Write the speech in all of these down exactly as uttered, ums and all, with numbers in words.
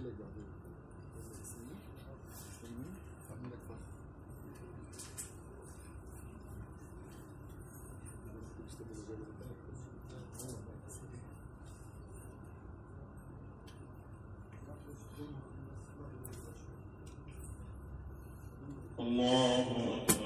لك بعدين اسمي اسمي اعمل لك فرق الله أكبر.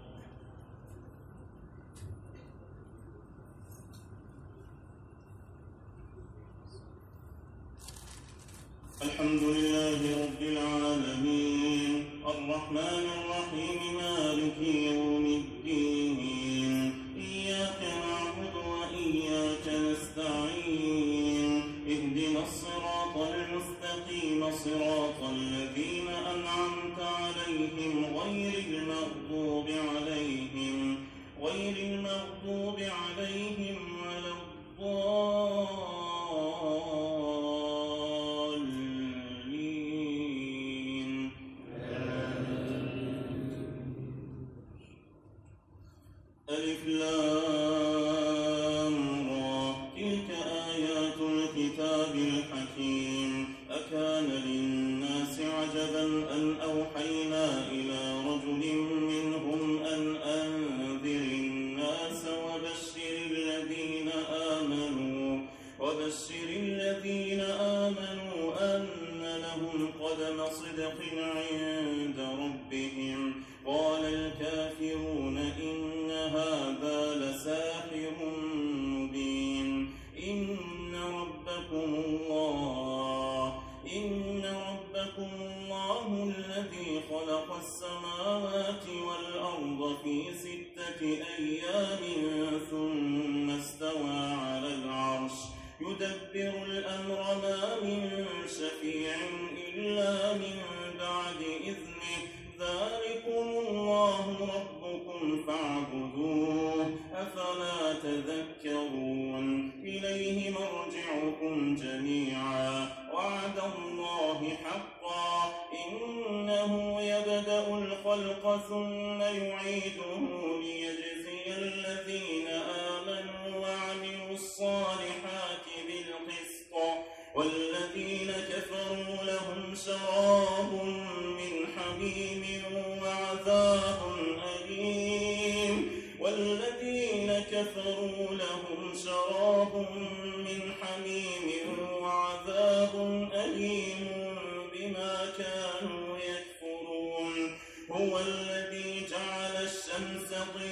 الحمد لله رب العالمين الرحمن الرحيم مالك يوم الدين إياك نعبد وإياك نستعين اهدنا الصراط المستقيم صراط الذين أنعمت عليهم غير المغضوب عليهم غير المغضوب عليهم ولا الضالين. ألف لام را تلك آيات الكتاب الحكيم أكان للناس عجبا أن أوحينا إلى رجل منهم أن أنذر الناس وبشر الذين آمنوا وبشر الذين آمنوا أن لهم قدم صدق عند ربهم قال الكافرون إن هذا لساحر مبين إن ربكم الله إن ربكم الله الذي خلق السماوات والأرض في ستة أيام ثم استوى على العرش يدبر الأمر ما من شفيع إلا من بعد إذنه ذلكم الله ربكم فاعبدوه أفلا تذكرون إليه مرجعكم جميعا وعد الله حقا إنه يبدأ الخلق ثم يعيده ليجزي الذين آمنوا وعملوا الصالحات بالقسط والذين كفروا لهم شراب من حميم وعذاب أليم والذين كفروا لهم شراب من حميم وعذاب أليم بما كانوا يكفرون هو الذي جعل الشمس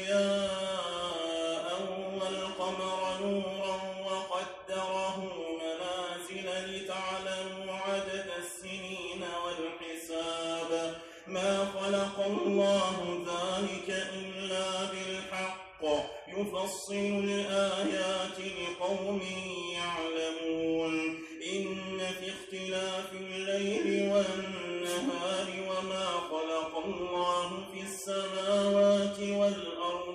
ضياء والقمر نورا وقدره منازل لتعلموا عدد السنين والحساب ما خلق الله ذلك إلا بالحق يفصل الآيات لقوم يعلمون إن في اختلاف الليل والنهار وما خلق الله في السماوات والأرض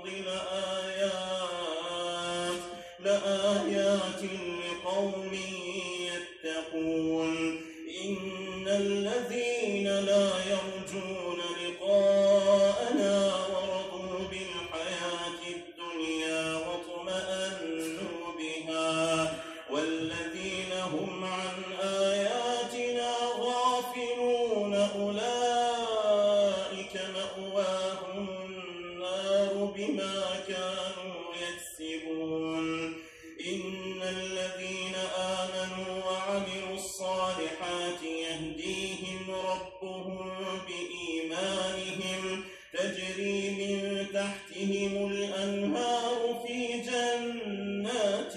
لآيات لآيات لقوم يتقون إن الذين لا يرجون لقاءنا ورضوا بالحياة الدنيا واطمأنوا بها والذين هم عن آياتنا غافلون أولئك مأواهم النار بما كانوا يكسبون إن الذين آمنوا وعملوا الصالحات يهديهم ربهم بإيمانهم تجري من تحتهم الأنهار في جنات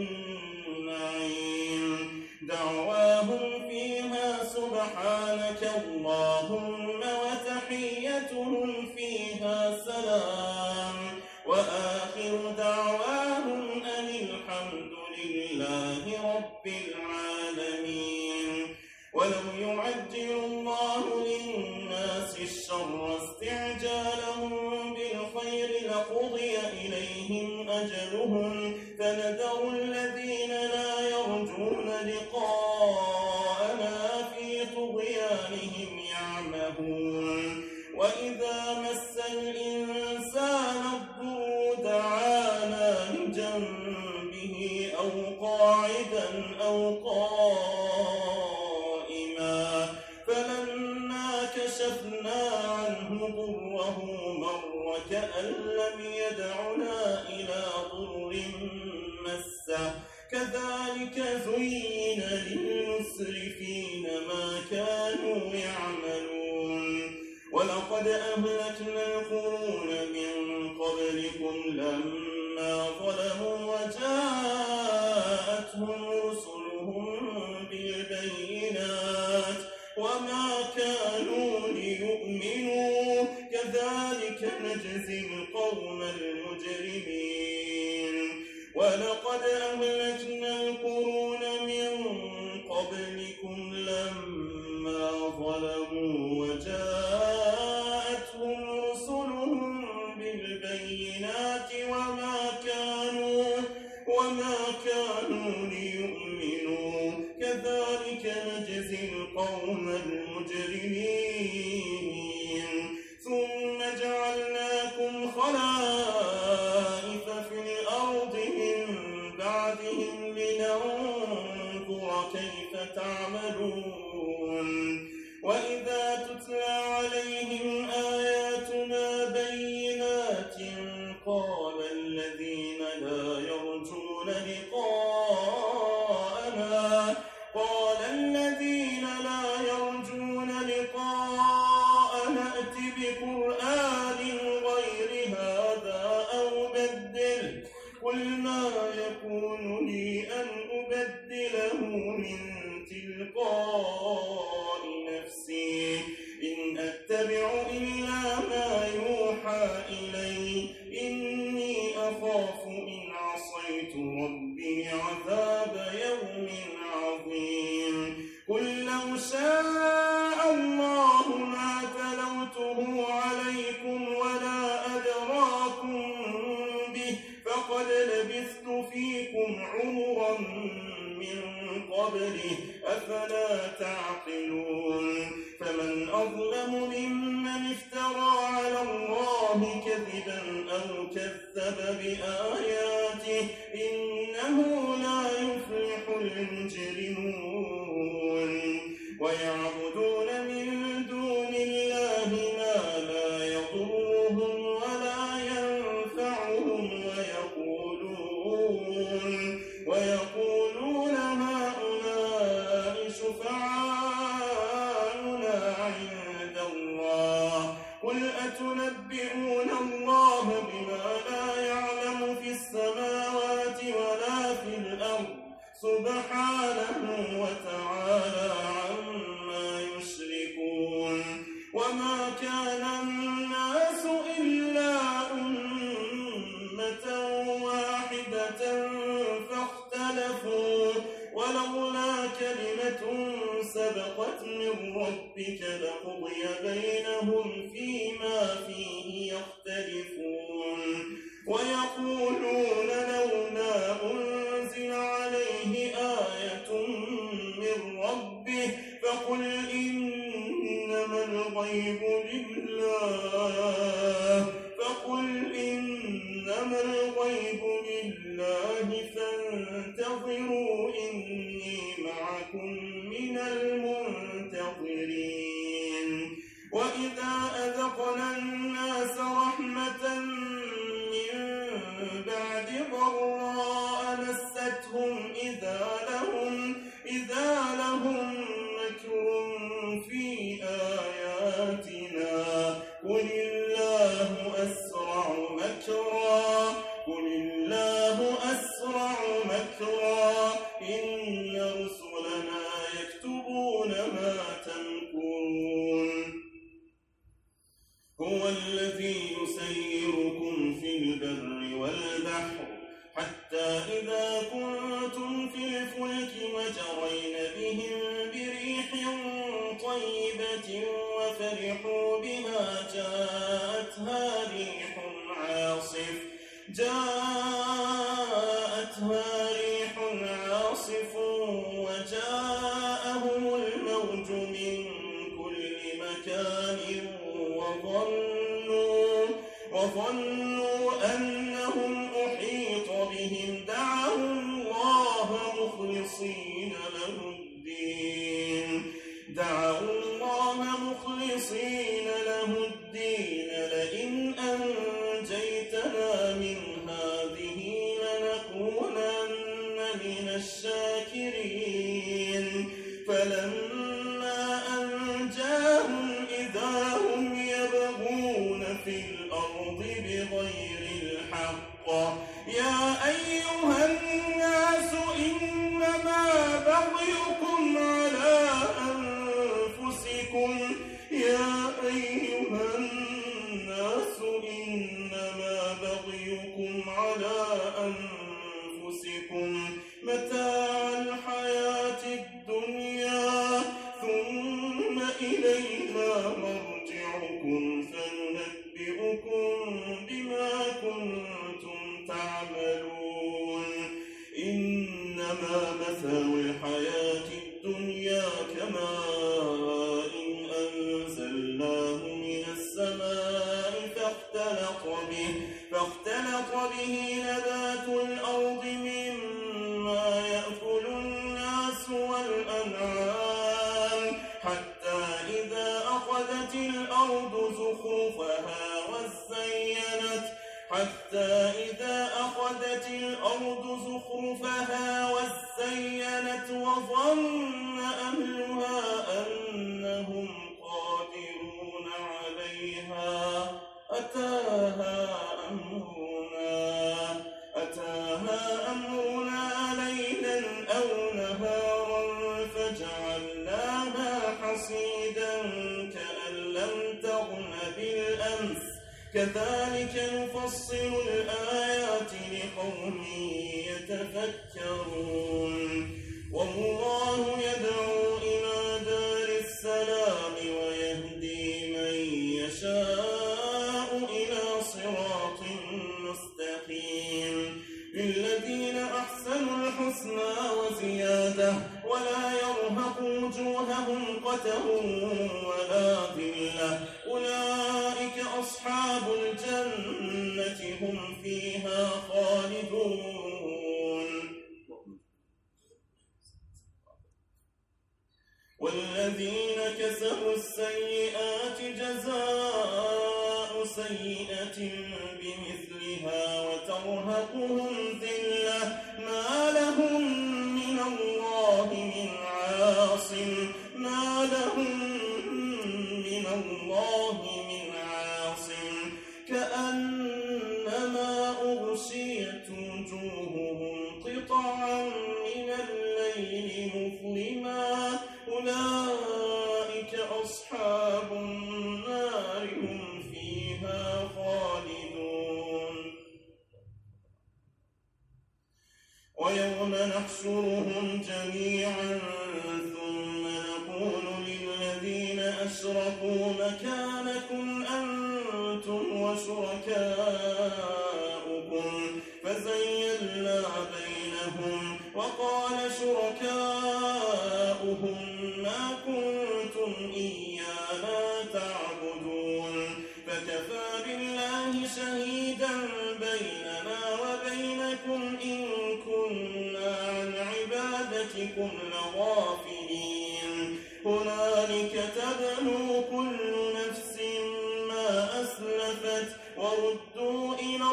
النعيم دعواهم فيها سبحانك اللهم وتحيتهم فيها سلام وآخر دعواهم أن الحمد لله رب العالمين ولو يعجل الله للناس الشر استعجالهم بالخير لقضي إليهم أجلهم فنذر الذين لا يرجون لقاءنا في طغيانهم يعمهون وإذا مس الإنسان الضر دعانا لجنبه أو قاعدا أو قائما كذلك زين للمسرفين ما كانوا يعملون ولقد أهلكنا القرون من قبلكم لما ظلموا وجاءتهم رسلهم بالبينات وما كانوا ليؤمنوا كذلك نجزي القوم المجرمين ولقد أهلكنا القرون من قبلكم لما ظلموا وجاءتهم رسلهم بالبينات وما كانوا وما كانوا ليؤمنوا كذلك نجزي القوم المجرمين ثم جعلناكم خلائف في الأرض من بعدهم لننظر كيف تعملون وإذا تتلى عليهم آياتنا بينات قال الذين لا يرجون لقاءنا قال الذين لا يرجون لقاءنا ائت بقرآن غير هذا أو بدل قل ما يكون لي أن أبدله من تلقاء نفسي إن أتبع إلا ما يوحى إلي إني أخاف إن عصيت ربي عذاب يوم عظيم قل لو شاء الله ما تلوته عليكم ولا أدراكم به فقد لبثت فيكم عمرا من قبله أفلا تعقلون فمن أظلم ممن افترى على الله كذبا أو كذب بآياته إنه لا يفلح المجرمون ويعبدون من دون الله ما لا يضرهم ولا ينفعهم ويقولون ويقولون هؤلاء شفعاؤنا عند الله قل أتنبئون الله بما لا يعلم في السماوات ولا في الأرض سبحانه وتعالى عما يشركون وما كان الناس إلا أمة واحدة فاختلفوا ولولا كلمة سبقت من ربك لقضي بينهم فيما فيه يختلفون ويقولون لولا أنزل عليه آية من ربه فقل إنما الغيب لله فقل إنما الغيب لله فانتظروا إني معكم من المنتظرين وإذا أذقنا الناس رحمة من بعد ضراء مستهم إذا لهم إذا لهم مكر في آياتنا قل الله أسرع مكرا قل الله أسرع مكرا إن رسلنا يكتبون ما تمكرون هو الذي يسيركم في البر والبحر حتى إذا كنتم في الفلك وجرين بهم بريح طيبة وفرحوا بها جاءتها ريح عاصف جاءتها ريح عاصف وجاءهم الموج من كل مكان وظنوا وظنوا أنهم أحيط بهم دعوا الله مخلصين له الدين دعوا الله مخلصين له الدين لئن أنجيتنا من هذه لنكونن من من الشاكرين فلما أنجاهم إذا هم يبغون في الأرض بغير الحق يا أيها الناس إنما بغيكم على أنفسكم يا أيها الناس إنما بغيكم على أنفسكم متاع الحياة الدنيا ثم إلينا مرجعكم فننبئكم بما كنتم تعملون إنما مثل الحياة الدنيا كماء أنزلناه من السماء فاختلط به فاختلط به نبات الأرض مما يأكل الناس والأنعام حتى إذا أخذت الأرض زخرفها وزينت حتى إذا أخذت الأرض زخرفها وزينت وظن أهلها أنهم قادرون عليها أتاها أمرنا أتاها أمرنا ليلا أو نهارا فجعلناها حصيدا كأن لم تغن بالأمس كذلك نفصل الآيات لقوم يتفكرون والله يدعو إلى دار السلام ويهدي من يشاء إلى صراط مستقيم للذين أحسنوا الحسنى وزيادة ولا يرهق وجوههم قتر ولا ذلة أولئك أصحاب الجنة هم فيها خالدون والذين كسبوا السيئات جزاء سيئة بمثلها وترهقهم ذلة ما لهم من الله من عاصم ما لهم من الله من عاصم كأنما أغشيت وجوههم قطعا من الليل مظلما أولئك أصحاب النار هم فيها خالدون ويوم نحشرهم جميعا ثم نقول للذين أشركوا مكانكم أنتم وشركاؤكم فزيّلنا بينهم وقال شركاؤهم ما كنتم إيانا تعبدون فكفى بالله شهيدا بيننا وبينكم إن كنا عن عبادتكم لغافلين هنالك تبلو كل نفس ما أسلفت وردوا إلى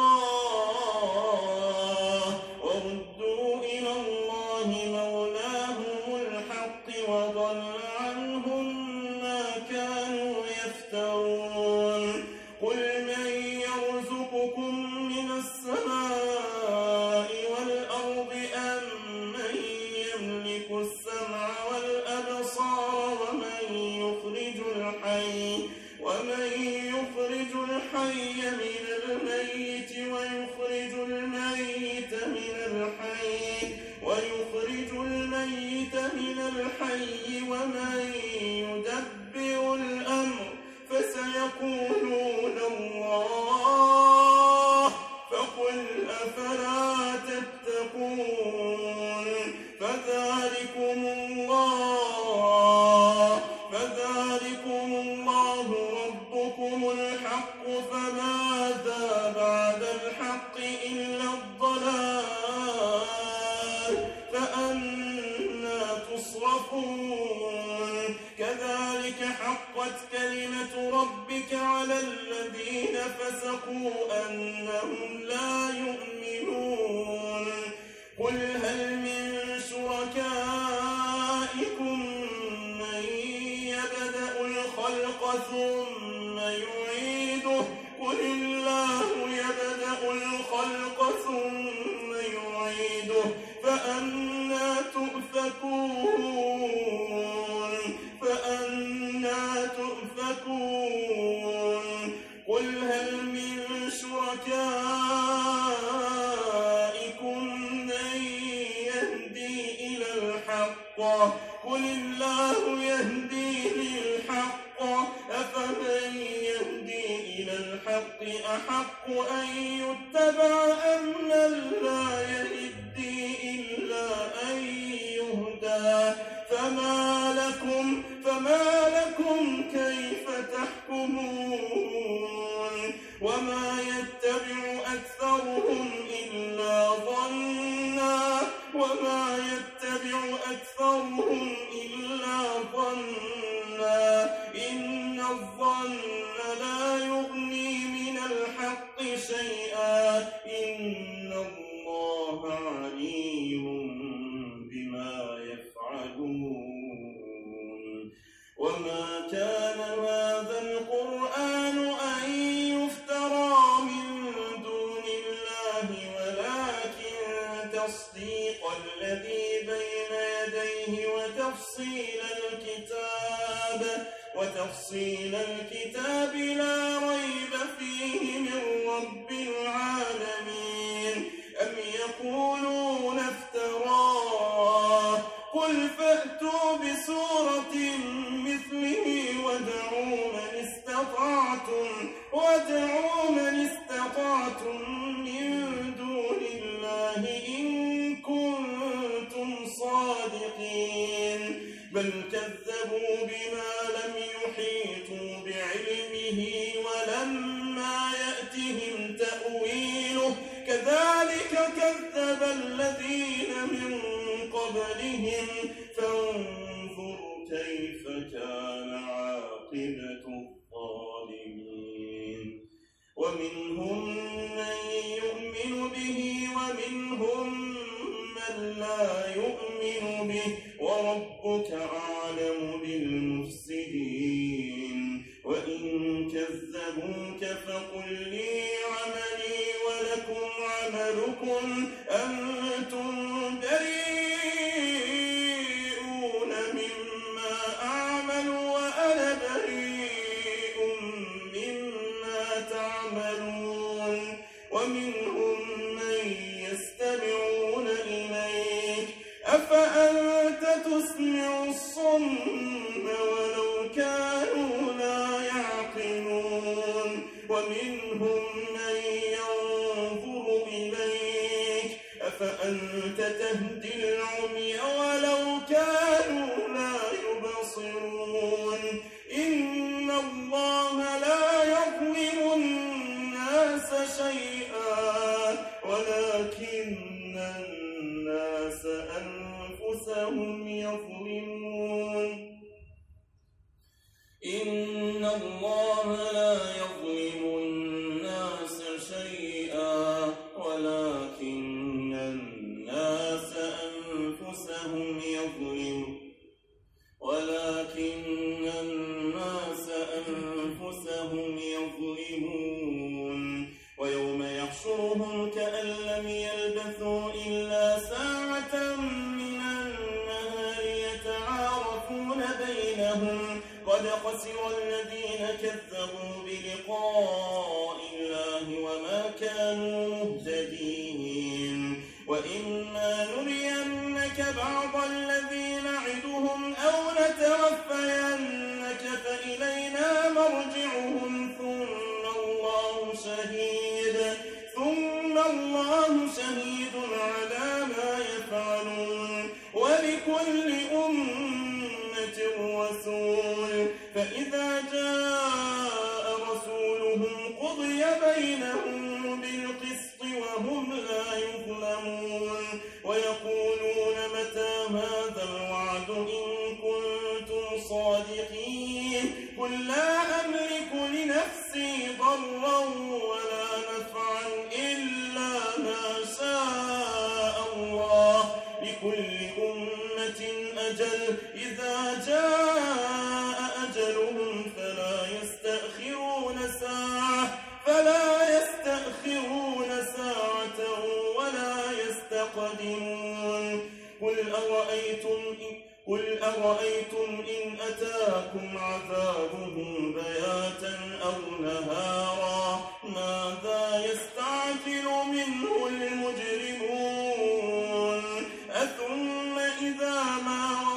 الله وردوا إلى الله مولاهم الحق وضل عنهم ما كانوا يفترون قل من يرزقكم من السماء والأرض أم من يملك السمع والأبصار ومن يخرج الحي ومن يخرج الحي من الميت ويخرج الميت من الحي ويخرج الميت من الحي ومن يدبر الأمر فسيقولون الله فقل أفلا تتقون فذلكم الله فذلكم الله ربكم الحق فماذا بعد الحق إلا الضلال فأنى تصرفون كذلك حقت كلمة ربك على الذين فسقوا أنهم لا يؤمنون قل هل حقا قل الله يهدي للحق أفمن يهدي إلى الحق أحق أن يتبع أم من لا يهدي إلا أن يهدى فما لكم فما لكم كيف تحكمون وما يتبع أكثرهم إلا ظنا وما يتبع أكثرهم إلا ظنا إن الظن لا يغني من الحق شيئا إن الله عليم بما يفعلون وما كان هذا القرآن أن يفترى من دون الله ولكن تصديق الذي بين يديه وتفصيل الكتاب وتفصيل الكتاب لا ريب فيه من رب العالمين أم يقولون افتراه قل فأتوا بسورة مثله وادعوا من استطعتم وادعوا من استطعتم من دون الله إن كنتم صادقين بل كذبوا بما لم يحيطوا بعلمه ولما يأتهم تأويله كذلك كذب الذين من قبلهم فانظر كيف كان عاقبة الظالمين ومنهم من يؤمن به ومنهم من لا يؤمن به وربك أعلم بالمفسدين وإن كذبوك فقل لي عملي ولكم عملكم أنتم بريئون مما أعمل وأنا بريء مما تعملون ومنهم من يستمعون إليك أفأنت تسمع الصم ولو كانوا لا يعقلون ومنهم من ينظر إليك أفأنت تهدي العمي ولو كانوا لا يبصرون إن الله لا يظلم الناس شيئا ولكن الناس أنفسهم يظلمون إن الله لا يظلم الناس شيئا ولكن الناس أنفسهم يظلمون ولكن الناس أنفسهم يظلمون ويوم يحشرهم كأن لم يلبثوا إلا ساعة من النهار يتعارفون بينهم قد خسر الذين كذبوا بلقاء الله وما كانوا مهتدين وإما نرينك بعض الذي نعدهم أو نتوفينك فإلينا مرجعهم ثم الله شهيد ثم الله شهيد على ما يفعلون ولكل أمة رسول فإذا جاء رسولهم قضي بينهم بالقسط وهم لا يظلمون ويقولون متى هذا الوعد إن كنتم صادقين قل لا أملك لنفسي ضرا ولا نفعا إلا ما شاء الله لكل أمة أجل إذا جاء أجلهم فلا يستأخرون ساعة فلا يستأخرون ساعة ولا يستقدمون قل أرأيتم إن قل أرأيتم إن أتاكم عذابه بياتا أو نهارا ماذا يستعجل منه المجرمون أثم إذا ما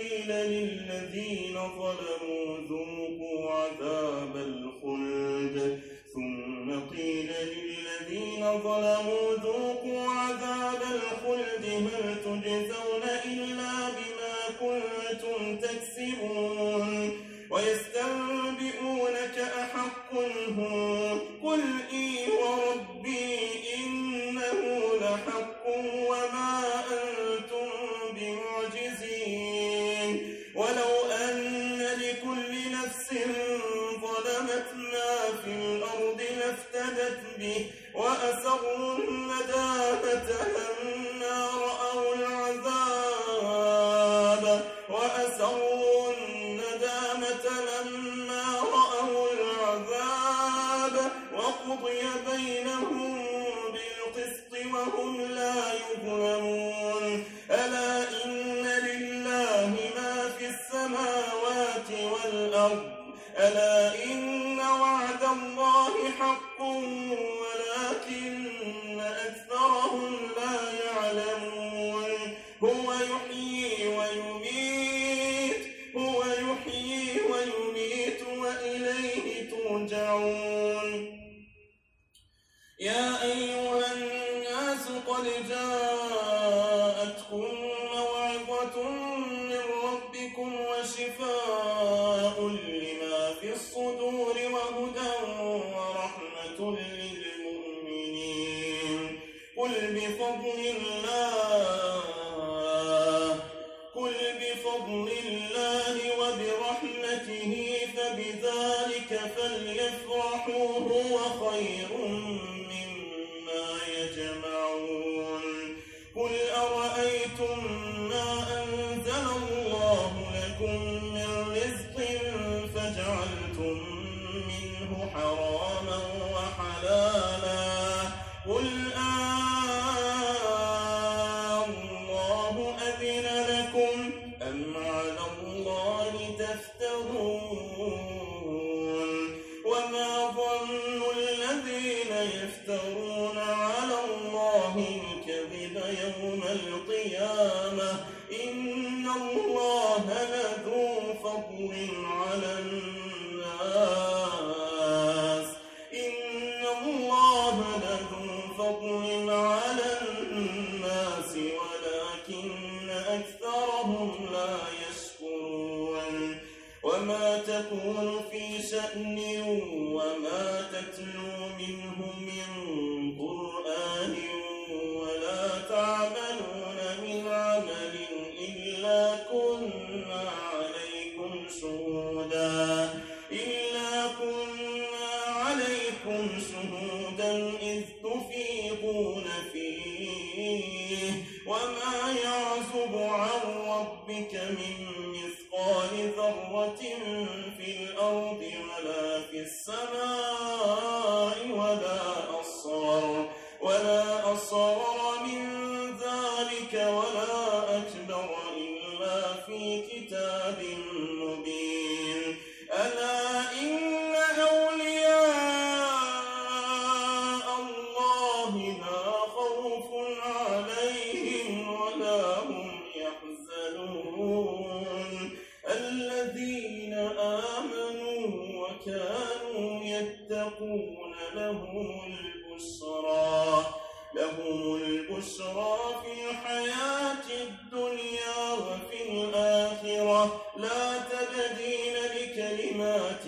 قيل للذين ظلموا ذوقوا عذاب الخلد ثم قيل للذين ظلموا ذوقوا عذاب الخلد هل تجزون إلا بما كنتم تكسبون ويستنبئونك أحق هو قل إي وربي إنه لحق وما أنتم بمعجزين ولو أن لكل نفس ظلمت ما في الأرض لافتدت به وأسروا الندامة لما رأوا العذاب وأسروا الندامة لما رأوا العذاب وقضي بينهم بالقسط وهم لا يظلمون ألا إن لله ما في السماوات والأرض ألا إن وعد الله حق ولكن أكثرهم لا يعلمون هو يحيي ويميت هو يحيي ويميت وإليه ترجعون يا أيها الناس قد جاءتكم موعظة من ربكم وشفاء لما في الصدور وهدى ورحمة للمؤمنين قل بفضل الله قل بفضل الله وبرحمته فبذلك فليفرحوا هو خير مما يجمعون قل أرأيتم ما أنزل الله لكم من رزق فجعلتم منه حراما وحلالا قل الله أذن لكم أم على الله تفترون وما ظن الذين يفترون على الله الكذب يوم القيامة إن الله لذو فضل على الناس إن الله لذو فضل على الناس ولكن أكثرهم لا يشكرون وما تكون في شأن وما تتلو منه من قرآن ولا تعملون من عمل إلا كنا عليكم شهودا إلا كنا عليكم شهودا إذ تفيضون فيه وما يعزب عن ربك من مثقال ذرة في الأرض ولا في السماء ولا أصغر ولا أصغر من ذلك ولا أكبر إلا في كتاب مبين ألا إن أولياء الله لا خوف عليهم ولا هم يحزنون الذين آمنوا وكانوا يتقون لهم البشرى لهم البشرى في الحياة الدنيا وفي الآخرة لا تبديل لكلمات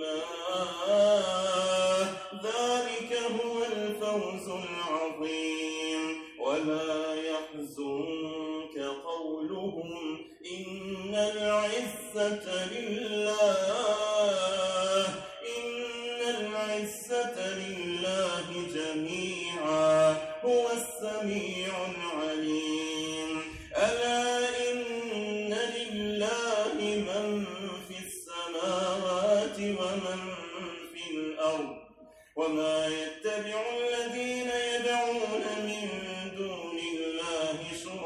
الله ذلك هو الفوز العظيم ولا يحزنك قولهم إن العزة لله إن العزة لله جميعا هو السميع العليم ألا إن لله من في السماوات ومن في الأرض وما يتبع الذين يدعون من دون الله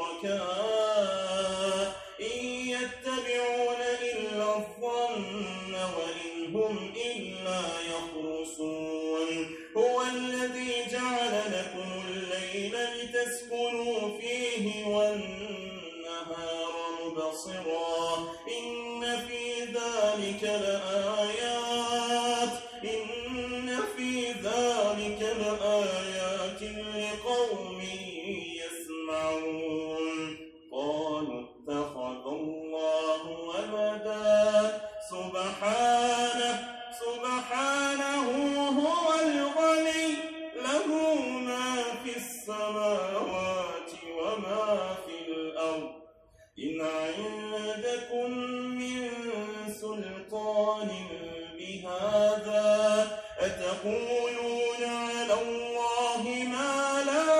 شركاء إن يتبعون إلا الظن وإن هم إلا يخرصون هو الذي جعل لكم الليل لتسكنوا فيه والنهار مبصرا الله إن في ذلك لآيات إن في ذلك لآيات لقوم يسمعون قالوا اتخذ الله ولدا سبحانه سبحانه هو الغني له ما في السماوات وما في الأرض إن عندكم من سلطان بهذا أتقولون على الله ما لا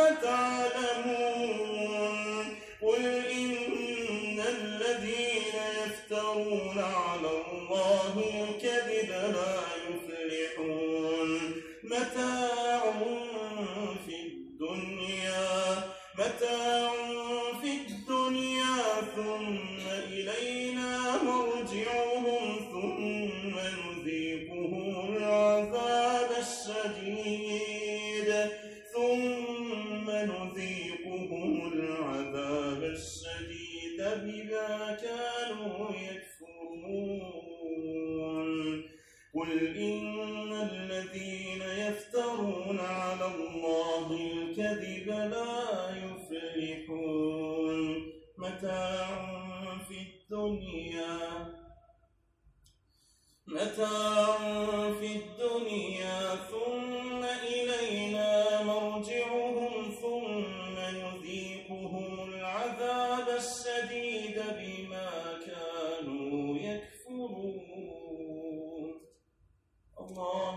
تعلمون قل إن الذين يفترون على الله الكذب لا يفلحون متاع في الدنيا متاع في الدنيا ثم إلينا مرجعهم ثم نذيقهم العذاب الشديد ثم نذيقهم العذاب الشديد بما كانوا يكفرون قل إن الذين يفترون على الله الكذب لا يفلحون متاع في الدنيا متاع في الدنيا ثم إلينا مرجعهم ثم نذيقهم العذاب الشديد بما كانوا يكفرون الله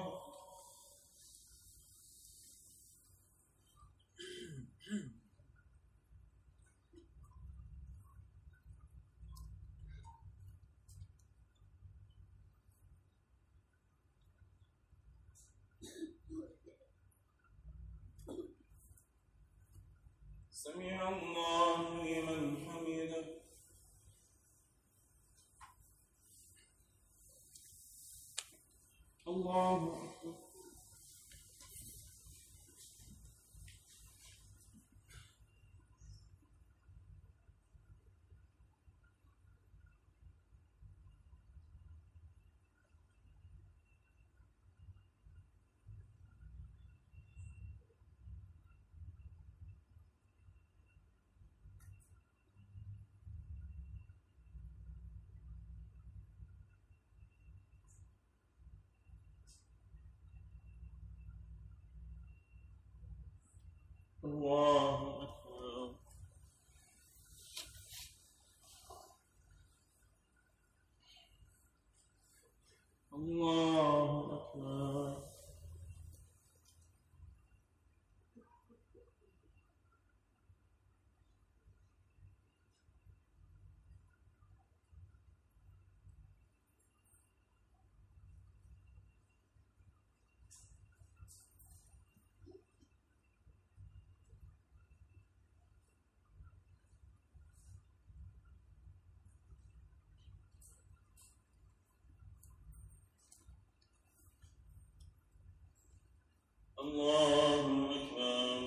سمع الله لمن حمده الله أكبر الله أكبر الله أكبر الله أكبر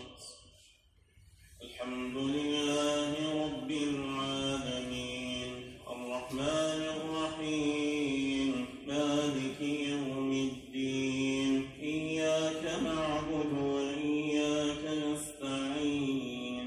الحمد لله رب العالمين الرحمن الرحيم مالك يوم الدين إياك نعبد وإياك نستعين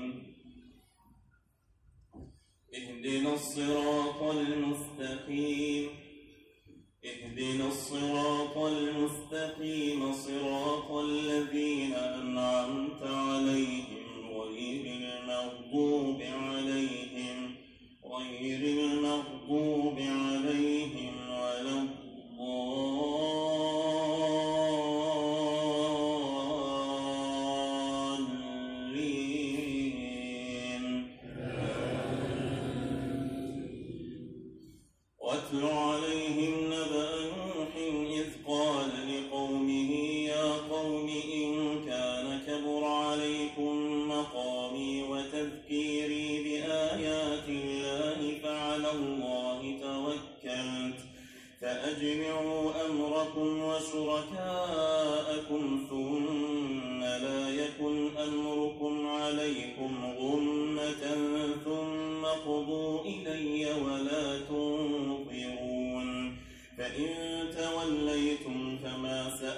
اهدنا الصراط المستقيم اهدنا الصراط المستقيم صراط الذين أنعمت عليهم غير المغضوب عليهم غير المغضوب عليهم ولا الضالين واتل عليهم نبأ نوح إذ قال لقومه يا قوم إن كان كبر عليكم مقامي وتذكيري بآيات الله فعلى الله توكلت فأجمعوا أمركم وشركاءكم ثم لا يكن أمركم عليكم غمة ثم قضوا إلي ولا تنظرون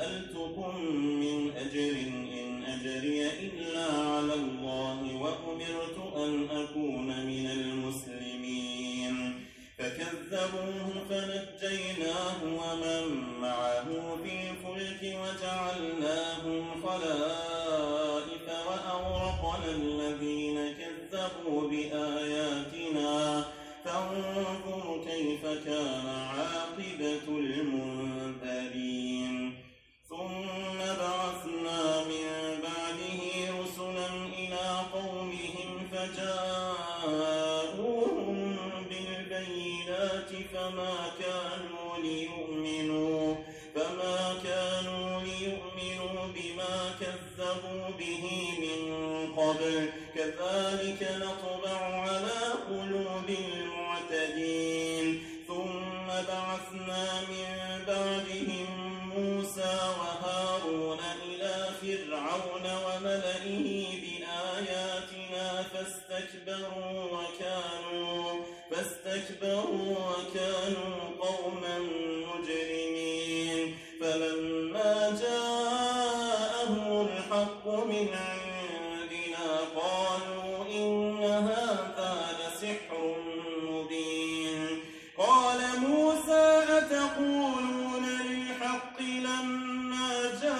سألتكم من أجر إن أجري إلا على الله وأمرت أن أكون من المسلمين فكذبوه فنجيناه ومن معه في الفلك وجعلناهم خلائف وأغرقنا الذين كذبوا بآياتنا فانظر كيف كان عاقبة المنذرين ثم بعثنا من بعده رسلا إلى قومهم فجاءوهم بالبينات فما كانوا ليؤمنوا فما كانوا ليؤمنوا بما كذبوا به من قبل كذلك نطبع على قلوب المعتدين ثم بعثنا من بعدهم موسى وهارون إلى فرعون وملئه بآياتنا فاستكبروا وكانوا فاستكبروا وكانوا قوما مجرمين فلما جاءهم الحق من عندنا قالوا إن هذا لسحر مبين قال موسى أتقولون للحق لما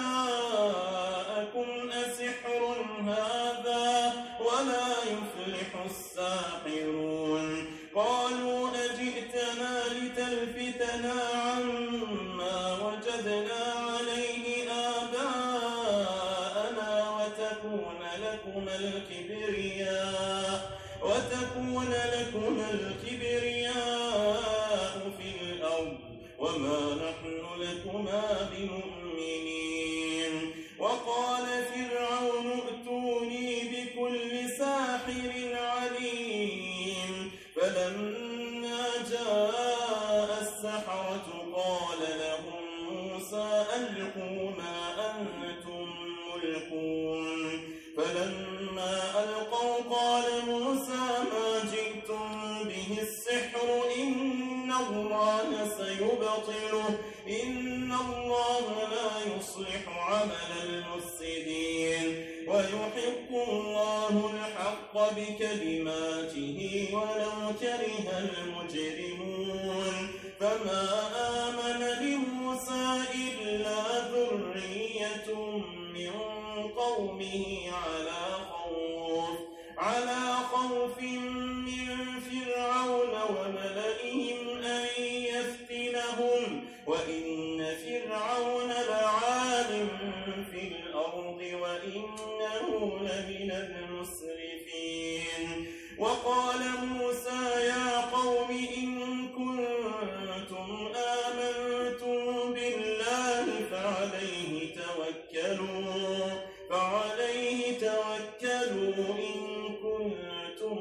جاءكم أسحر هذا ولا يفلح الساحرون قالوا أجئتنا لتلفتنا عما وجدنا عليه آباءنا وتكون لكما الكبرياء وتكون لكما الكبرياء في الأرض وما نحن لكما بمؤمنين وقال فرعون ائتوني بكل ساحر عليم فلما جاء السحرة قال لهم موسى ألقوا ما أنتم ملقون فلما ألقوا قال موسى ما جئتم به السحر إن الله سيبطله إن الله لا يصلح عمل المفسدين ويحق الله الحق بكلماته ولو كره المجرمون فما آمن لموسى إلا ذرية من قومه على خوف على خوف من فرعون وملئهم أن يفتنهم وإن فرعون لعال في الأرض وإنه لمن المسرفين وقال موسى يا قوم إن كنتم آمنتم بالله فعليه توكلوا فعليه توكلوا إن كنتم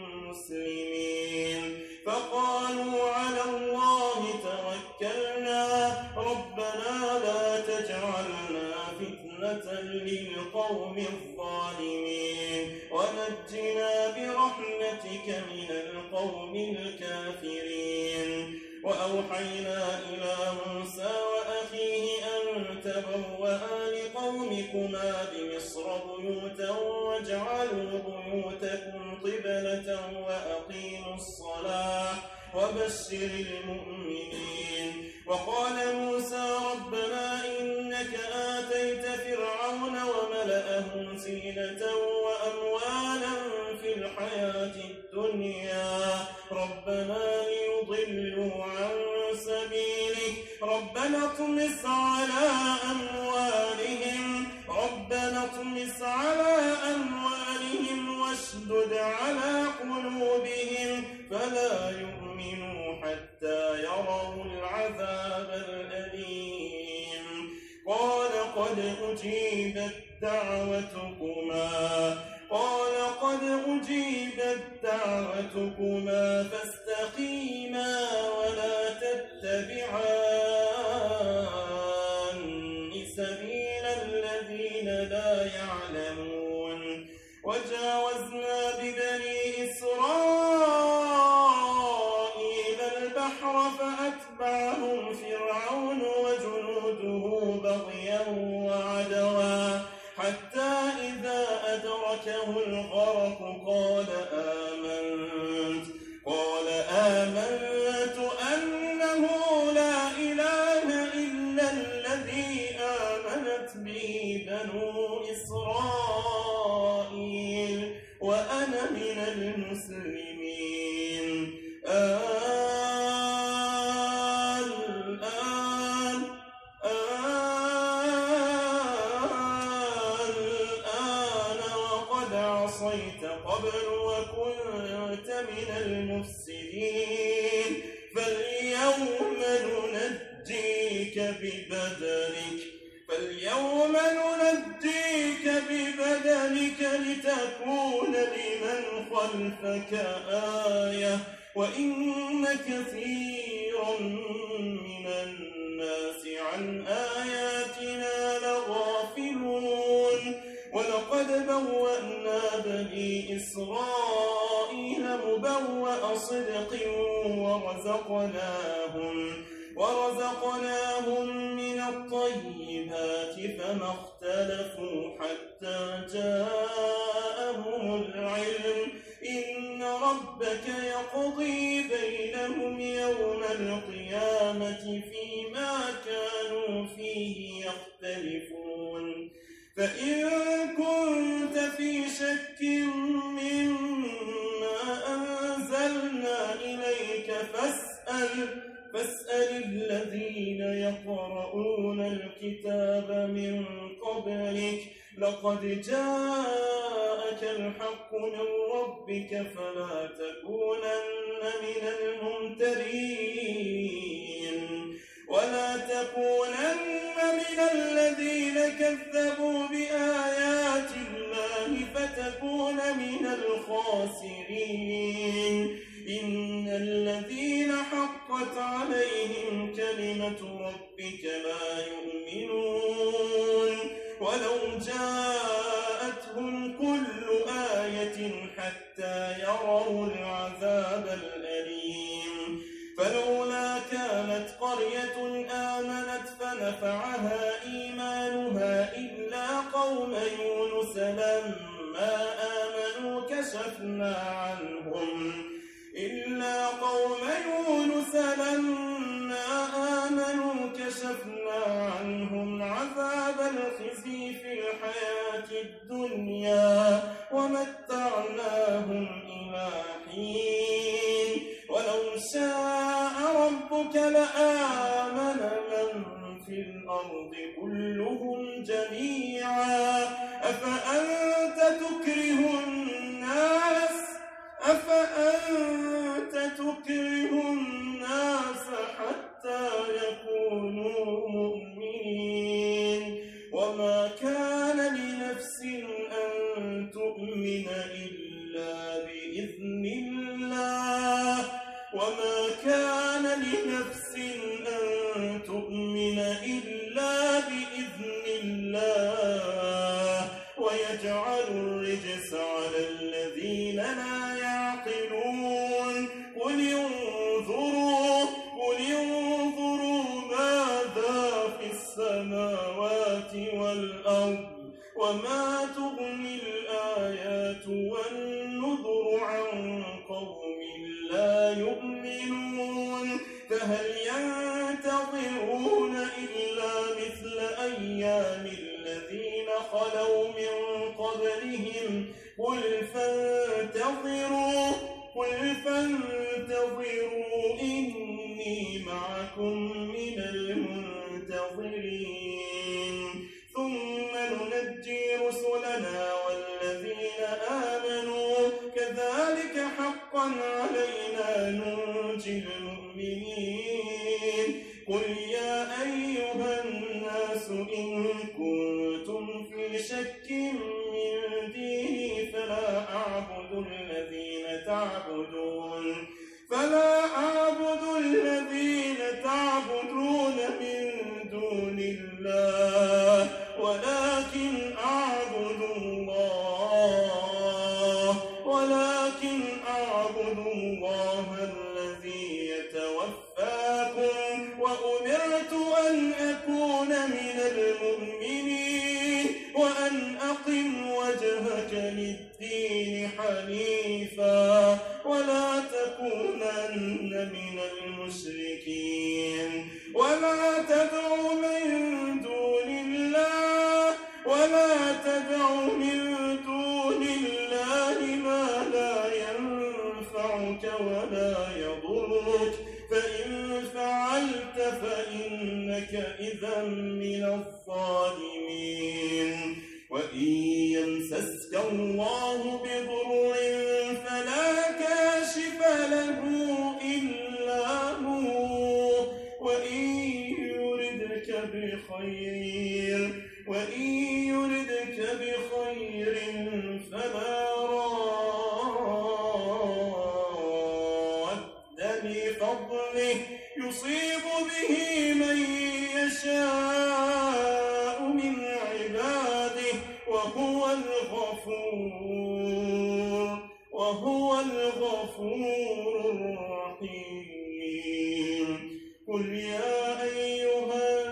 مسلمين فقالوا على الله توكلنا ربنا لا تجعلنا فتنة للقوم الظالمين ونجنا برحمتك من القوم الكافرين وأوحينا إلى موسى وأخيه أن تبوأ لقومكما بمصر بيوتا واجعلوا بيوتكم قبلة وأقيموا الصلاة وبشر المؤمنين وقال موسى ربنا إنك آتيت فرعون وملأهم زينة وأموالا في الحياة الدنيا ربنا ليضلوا عن سبيلك ربنا اطمس على أموالهم ربنا اطمس على أموالهم واشدد على قلوبهم فلا يؤمنوا حتى يروا العذاب الأليم قال قد أجيبت دعوتكما قال قد أجيبت دعوتكما فاستقيما ولا تتبعان سبيل الذين لا يعلمون وجاوزنا ببني إسرائيل البحر البحر فأتبعهم فرعون وجنوده بغيا وعدوا حتى إذا أدركه الغرق قال آمنت قال آمنت أنه لا إله إلا الذي آمنت به بنو إسرائيل وأنا من المسلمين. الآن الآن وقد عصيت قبل وكنت من المفسدين فاليوم ننجيك ببدنك فاليوم ننجيك ببدنك لتكون لمن خلفك آية وإن كثيرا من الناس عن آياتنا لغافلون. ولقد بوأنا بني إسرائيل مبوأ صدق ورزقناهم ورزقناهم من الطيبات فما اختلفوا حتى جاءهم العلم إن ربك يقضي بينهم يوم القيامة فيما كانوا فيه يختلفون. فإن كنت في شك مما أنزلنا إليك فاسأل فاسأل الذين يقرؤون الكتاب من قبلك لقد جاءك الحق من ربك فلا تكونن من الممترين ولا تكونن من الذين كذبوا بآيات الله فتكون من الخاسرين. إن الذين حقت عليهم كلمة ربك لا يؤمنون ولو جاءتهم كل آية حتى يروا العذاب الأليم. فلولا كانت قرية آمنت فنفعها إيمانها إلا قوم يونس لما آمنوا كشفنا عنهم إلا قوم يونس لما آمنوا كشفنا عنهم عذاب الخزي في الحياة الدنيا ومتعناهم إلى حين. ولو شاء ربك لآمن من في الأرض كلهم جميعا أفأنت تكره الناس أفأنت تكره الناس حتى يكونوا مؤمنين. وما كان لنفس أن تؤمن إلا بإذن الله وما كان لنفس أن تؤمن إلا بإذن الله ويجعل الرجس على الذين لا يعقلون. قل انظروا قل انظروا ماذا في السماوات والأرض وما تغني الآيات والنذر عن قوم لا يؤمنون. فهل ينتظرون إلا مثل أيام الذين خلوا من قبلهم قل فانتظروا قل فانتظروا إني معكم من المنتظرين. ثم ننجي رسلنا والذين آمنوا كذلك حقا علينا ننجي المؤمنين. قل يا أيها الناس إن كنتم في شك من ديني فلا أعبد الذين تعبدون فلا أعبد الذين تعبدون من دون الله ولكن أعبد الله ولكن أعبد الله الذي يتوفى من المشركين ولا تدع من دون الله ولا تدع من دون الله ما لا ينفعك ولا يضرك فإن فعلت فإنك إذا من الظالمين وإن يمسسك الله بضر فلا كاشف له إلا هو وإن يردك بخير وإن يردك بخير فلا راد لفضله يصيب به من يشاء من عباده وهو الغفور وهو الغفور الرحيم قل يا أيها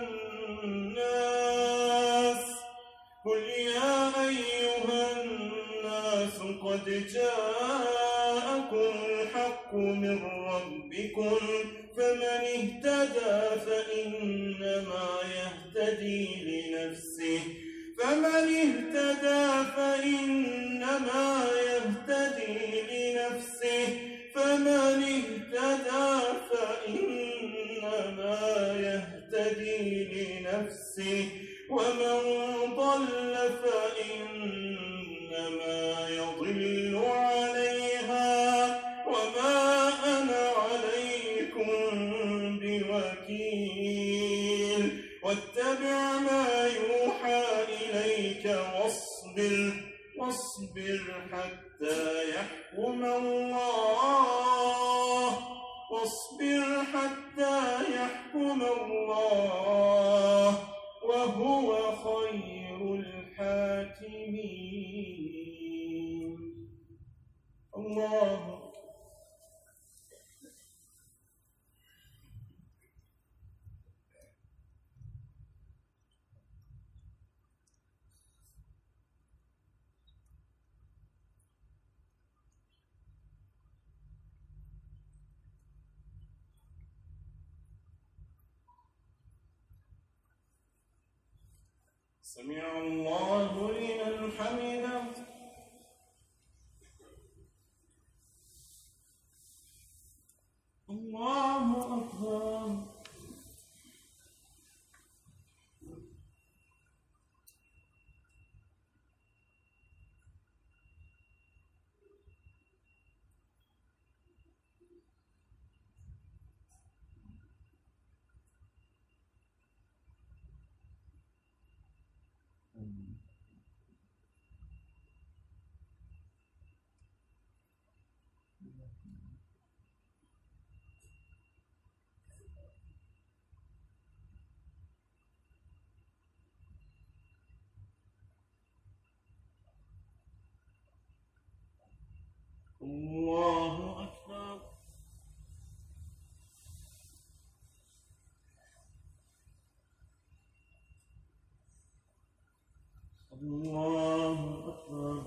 الناس قل يا أيها الناس قد جاءكم الحق من ربكم فمن اهتدى فإنما يهتدي لنفسه فمن اهتدى فإنما يهتدي لنفسه فمن اهتدى فإنما يهتدي لنفسه ومن ضل فإنما يضل عليها وما أنا عليكم بوكيل واتبع ما يوحى إليك واصبر واصبر حتى يحكم الله واصبر حتى يحكم الله وهو خير الحاكمين الله سمع الله لمن حمده الله أكبر الله أكبر الله أكبر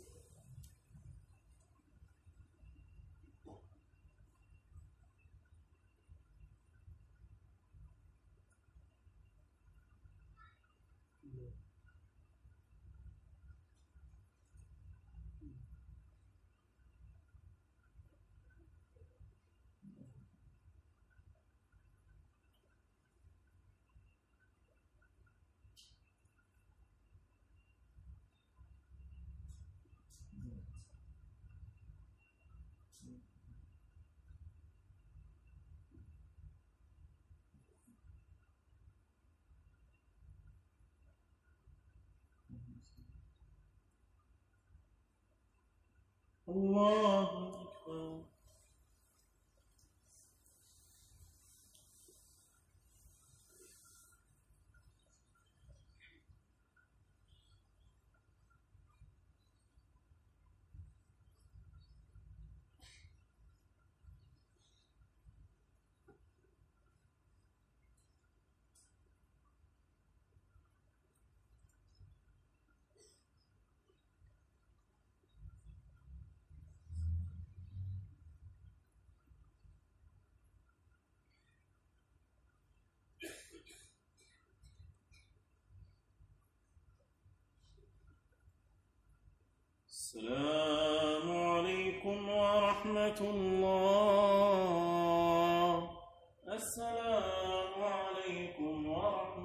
الله أكبر ورحمة الله. السلام عليكم ورحمة